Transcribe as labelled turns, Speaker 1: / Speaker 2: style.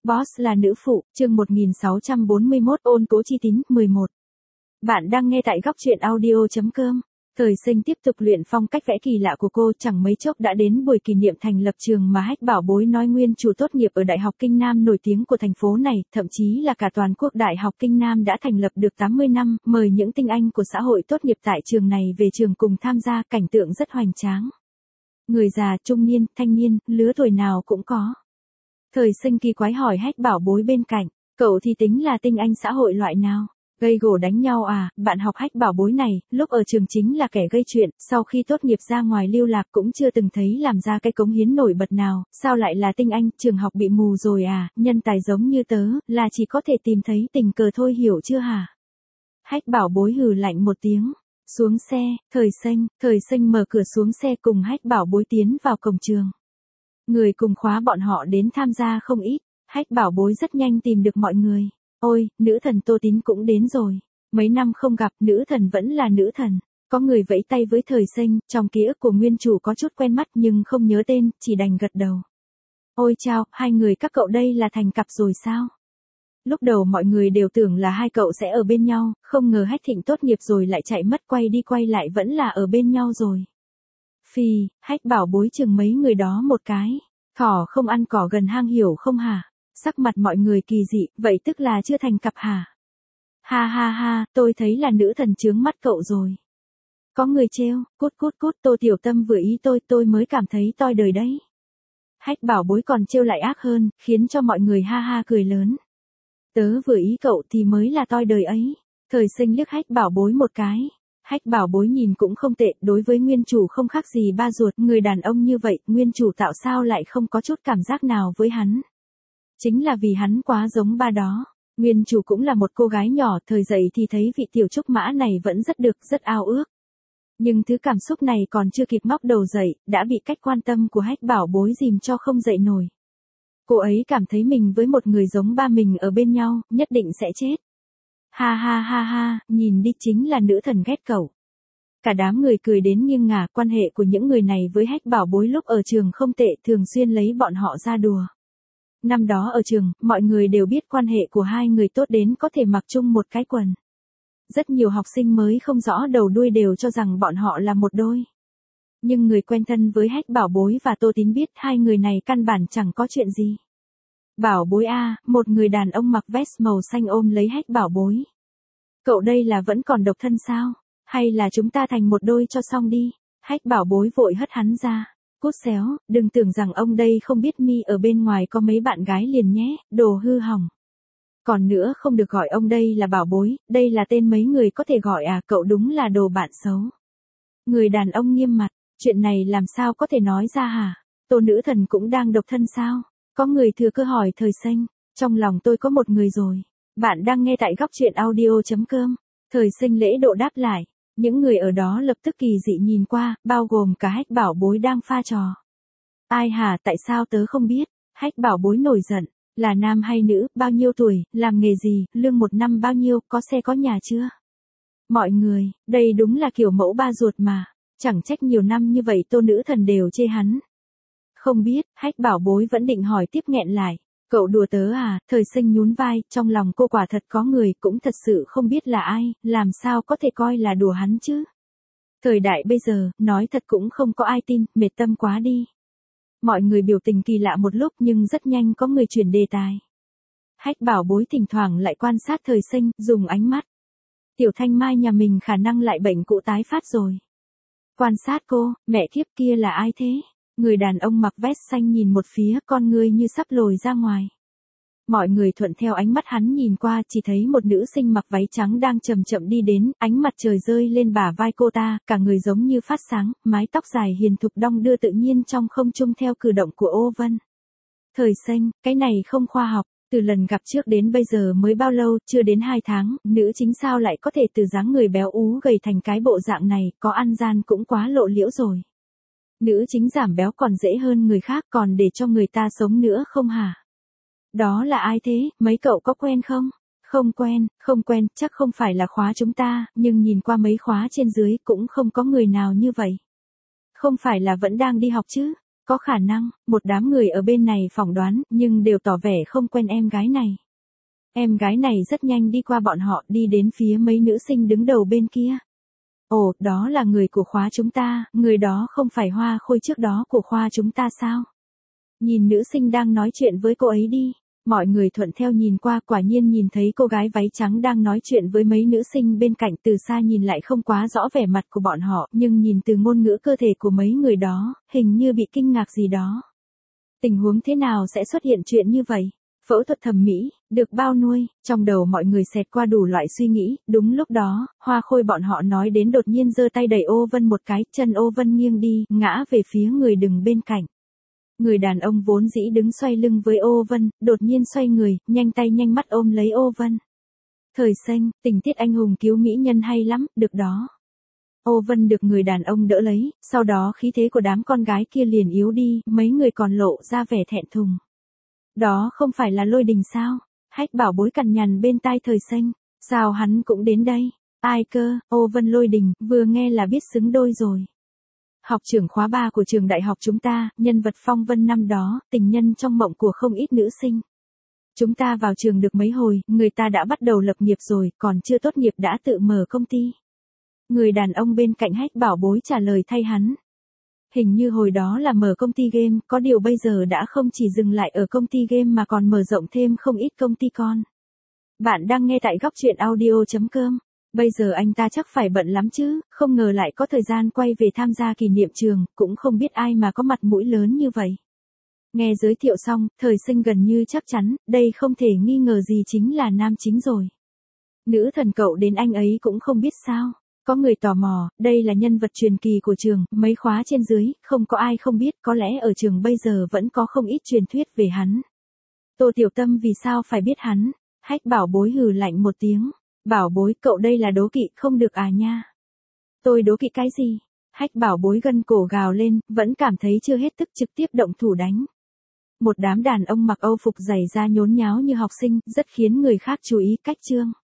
Speaker 1: Boss là nữ phụ, chương 1641 ôn cố chi tín, 11. Bạn đang nghe tại góc truyện audio.com. Thời Sinh tiếp tục luyện phong cách vẽ kỳ lạ của cô, chẳng mấy chốc đã đến buổi kỷ niệm thành lập trường mà Hách Bảo Bối nói nguyên chủ tốt nghiệp ở Đại học Kinh Nam nổi tiếng của thành phố này, thậm chí là cả toàn quốc. Đại học Kinh Nam đã thành lập được 80 năm, mời những tinh anh của xã hội tốt nghiệp tại trường này về trường cùng tham gia, cảnh tượng rất hoành tráng. Người già, trung niên, thanh niên, lứa tuổi nào cũng có. Thời Sinh kỳ quái hỏi Hách Bảo Bối bên cạnh, cậu thì tính là tinh anh xã hội loại nào? Gây gổ đánh nhau à? Bạn học Hách Bảo Bối này, lúc ở trường chính là kẻ gây chuyện, sau khi tốt nghiệp ra ngoài lưu lạc cũng chưa từng thấy làm ra cái cống hiến nổi bật nào, sao lại là tinh anh? Trường học bị mù rồi à? Nhân tài giống như tớ, là chỉ có thể tìm thấy tình cờ thôi, hiểu chưa hả? Hách Bảo Bối hừ lạnh một tiếng. Xuống xe, Thời Sinh mở cửa xuống xe cùng Hách Bảo Bối tiến vào cổng trường. Người cùng khóa bọn họ đến tham gia không ít, Hách Bảo Bối rất nhanh tìm được mọi người. Ôi, nữ thần Tô Tín cũng đến rồi. Mấy năm không gặp, nữ thần vẫn là nữ thần. Có người vẫy tay với Thời Sinh, trong ký ức của nguyên chủ có chút quen mắt nhưng không nhớ tên, chỉ đành gật đầu. Ôi chao, hai người các cậu đây là thành cặp rồi sao? Lúc đầu mọi người đều tưởng là hai cậu sẽ ở bên nhau, không ngờ Hách Thịnh tốt nghiệp rồi lại chạy mất, quay đi quay lại vẫn là ở bên nhau rồi. Phì, Hách Bảo Bối chừng mấy người đó một cái. Thỏ không ăn cỏ gần hang, hiểu không hả? Sắc mặt mọi người kỳ dị, vậy tức là chưa thành cặp hả? Ha ha ha, tôi thấy là nữ thần chướng mắt cậu rồi. Có người trêu, cút, Tô Tiểu Tâm vừa ý tôi mới cảm thấy toi đời đấy. Hách Bảo Bối còn trêu lại ác hơn, khiến cho mọi người ha ha cười lớn. Tớ vừa ý cậu thì mới là toi đời ấy. Thời Sinh liếc Hách Bảo Bối một cái. Hách Bảo Bối nhìn cũng không tệ, đối với nguyên chủ không khác gì ba ruột, người đàn ông như vậy, nguyên chủ tạo sao lại không có chút cảm giác nào với hắn. Chính là vì hắn quá giống ba đó. Nguyên chủ cũng là một cô gái nhỏ, thời dậy thì thấy vị tiểu trúc mã này vẫn rất được, rất ao ước. Nhưng thứ cảm xúc này còn chưa kịp ngóc đầu dậy, đã bị cách quan tâm của Hách Bảo Bối dìm cho không dậy nổi. Cô ấy cảm thấy mình với một người giống ba mình ở bên nhau, nhất định sẽ chết. Ha ha ha ha, nhìn đi, chính là nữ thần ghét cậu. Cả đám người cười đến nghiêng ngả, quan hệ của những người này với Hách Bảo Bối lúc ở trường không tệ, thường xuyên lấy bọn họ ra đùa. Năm đó ở trường, mọi người đều biết quan hệ của hai người tốt đến có thể mặc chung một cái quần. Rất nhiều học sinh mới không rõ đầu đuôi đều cho rằng bọn họ là một đôi. Nhưng người quen thân với Hách Bảo Bối và Tô Tín biết hai người này căn bản chẳng có chuyện gì. Bảo Bối a, một người đàn ông mặc vest màu xanh ôm lấy Hách Bảo Bối. Cậu đây là vẫn còn độc thân sao? Hay là chúng ta thành một đôi cho xong đi? Hách Bảo Bối vội hất hắn ra. Cút xéo, đừng tưởng rằng ông đây không biết mi ở bên ngoài có mấy bạn gái liền nhé, đồ hư hỏng. Còn nữa, không được gọi ông đây là Bảo Bối, đây là tên mấy người có thể gọi à, cậu đúng là đồ bạn xấu. Người đàn ông nghiêm mặt, chuyện này làm sao có thể nói ra hả? Tô nữ thần cũng đang độc thân sao? Có người thừa cơ hỏi Thời Sinh, trong lòng tôi có một người rồi. Bạn đang nghe tại góc truyện audio.com. Thời Sinh lễ độ đáp lại. Những người ở đó lập tức kỳ dị nhìn qua, bao gồm cả Hách Bảo Bối đang pha trò. Ai hả, tại sao tớ không biết? Hách Bảo Bối nổi giận, là nam hay nữ, bao nhiêu tuổi, làm nghề gì, lương một năm bao nhiêu, có xe có nhà chưa? Mọi người, đây đúng là kiểu mẫu ba ruột mà, chẳng trách nhiều năm như vậy Tô nữ thần đều chê hắn. Không biết, Hách Bảo Bối vẫn định hỏi tiếp, nghẹn lại. Cậu đùa tớ à? Thời Sinh nhún vai, trong lòng cô quả thật có người, cũng thật sự không biết là ai, làm sao có thể coi là đùa hắn chứ. Thời đại bây giờ, nói thật cũng không có ai tin, mệt tâm quá đi. Mọi người biểu tình kỳ lạ một lúc nhưng rất nhanh có người chuyển đề tài. Hách Bảo Bối thỉnh thoảng lại quan sát Thời Sinh, dùng ánh mắt. Tiểu Thanh Mai nhà mình khả năng lại bệnh cũ tái phát rồi. Quan sát cô, mẹ kiếp, kia là ai thế? Người đàn ông mặc vest xanh nhìn một phía, con ngươi như sắp lồi ra ngoài. Mọi người thuận theo ánh mắt hắn nhìn qua, chỉ thấy một nữ sinh mặc váy trắng đang chậm chậm đi đến, ánh mặt trời rơi lên bả vai cô ta, cả người giống như phát sáng, mái tóc dài hiền thục đong đưa tự nhiên trong không trung theo cử động của ô vân. Thời Sinh, cái này không khoa học, từ lần gặp trước đến bây giờ mới bao lâu, chưa đến 2 tháng, nữ chính sao lại có thể từ dáng người béo ú gầy thành cái bộ dạng này, có ăn gian cũng quá lộ liễu rồi. Nữ chính giảm béo còn dễ hơn người khác, còn để cho người ta sống nữa không hả? Đó là ai thế, mấy cậu có quen không? Không quen, chắc không phải là khóa chúng ta, nhưng nhìn qua mấy khóa trên dưới cũng không có người nào như vậy. Không phải là vẫn đang đi học chứ? Có khả năng, một đám người ở bên này phỏng đoán, nhưng đều tỏ vẻ không quen em gái này. Em gái này rất nhanh đi qua bọn họ, đi đến phía mấy nữ sinh đứng đầu bên kia. Ồ, đó là người của khóa chúng ta, người đó không phải Hoa Khôi trước đó của khoa chúng ta sao? Nhìn nữ sinh đang nói chuyện với cô ấy đi. Mọi người thuận theo nhìn qua, quả nhiên nhìn thấy cô gái váy trắng đang nói chuyện với mấy nữ sinh bên cạnh, từ xa nhìn lại không quá rõ vẻ mặt của bọn họ, nhưng nhìn từ ngôn ngữ cơ thể của mấy người đó, hình như bị kinh ngạc gì đó. Tình huống thế nào sẽ xuất hiện chuyện như vậy? Phẫu thuật thẩm mỹ, được bao nuôi, trong đầu mọi người xẹt qua đủ loại suy nghĩ, đúng lúc đó, Hoa Khôi bọn họ nói đến đột nhiên giơ tay đẩy Ô Vân một cái, chân Ô Vân nghiêng đi, ngã về phía người đứng bên cạnh. Người đàn ông vốn dĩ đứng xoay lưng với Ô Vân, đột nhiên xoay người, nhanh tay nhanh mắt ôm lấy Ô Vân. Thời xanh, tình tiết anh hùng cứu mỹ nhân hay lắm, được đó. Ô Vân được người đàn ông đỡ lấy, sau đó khí thế của đám con gái kia liền yếu đi, mấy người còn lộ ra vẻ thẹn thùng. Đó không phải là Lôi Đình sao? Hách Bảo Bối cằn nhằn bên tai Thời xanh, sao hắn cũng đến đây? Ai cơ, Ô Vân Lôi Đình, vừa nghe là biết xứng đôi rồi. Học trưởng khóa 3 của trường đại học chúng ta, nhân vật phong vân năm đó, tình nhân trong mộng của không ít nữ sinh. Chúng ta vào trường được mấy hồi, người ta đã bắt đầu lập nghiệp rồi, còn chưa tốt nghiệp đã tự mở công ty. Người đàn ông bên cạnh Hách Bảo Bối trả lời thay hắn. Hình như hồi đó là mở công ty game, có điều bây giờ đã không chỉ dừng lại ở công ty game mà còn mở rộng thêm không ít công ty con. Bạn đang nghe tại gocchuyenaudio.com. Bây giờ anh ta chắc phải bận lắm chứ, không ngờ lại có thời gian quay về tham gia kỷ niệm trường, cũng không biết ai mà có mặt mũi lớn như vậy. Nghe giới thiệu xong, Thời Sinh gần như chắc chắn, đây không thể nghi ngờ gì chính là nam chính rồi. Nữ thần cậu đến anh ấy cũng không biết sao. Có người tò mò, đây là nhân vật truyền kỳ của trường, mấy khóa trên dưới, không có ai không biết, có lẽ ở trường bây giờ vẫn có không ít truyền thuyết về hắn. Tô Tiểu Tâm vì sao phải biết hắn? Hách Bảo Bối hừ lạnh một tiếng. Bảo Bối, cậu đây là đố kỵ, không được à nha. Tôi đố kỵ cái gì? Hách Bảo Bối gân cổ gào lên, vẫn cảm thấy chưa hết tức trực tiếp động thủ đánh. Một đám đàn ông mặc Âu phục giày da nhốn nháo như học sinh, rất khiến người khác chú ý cách chương.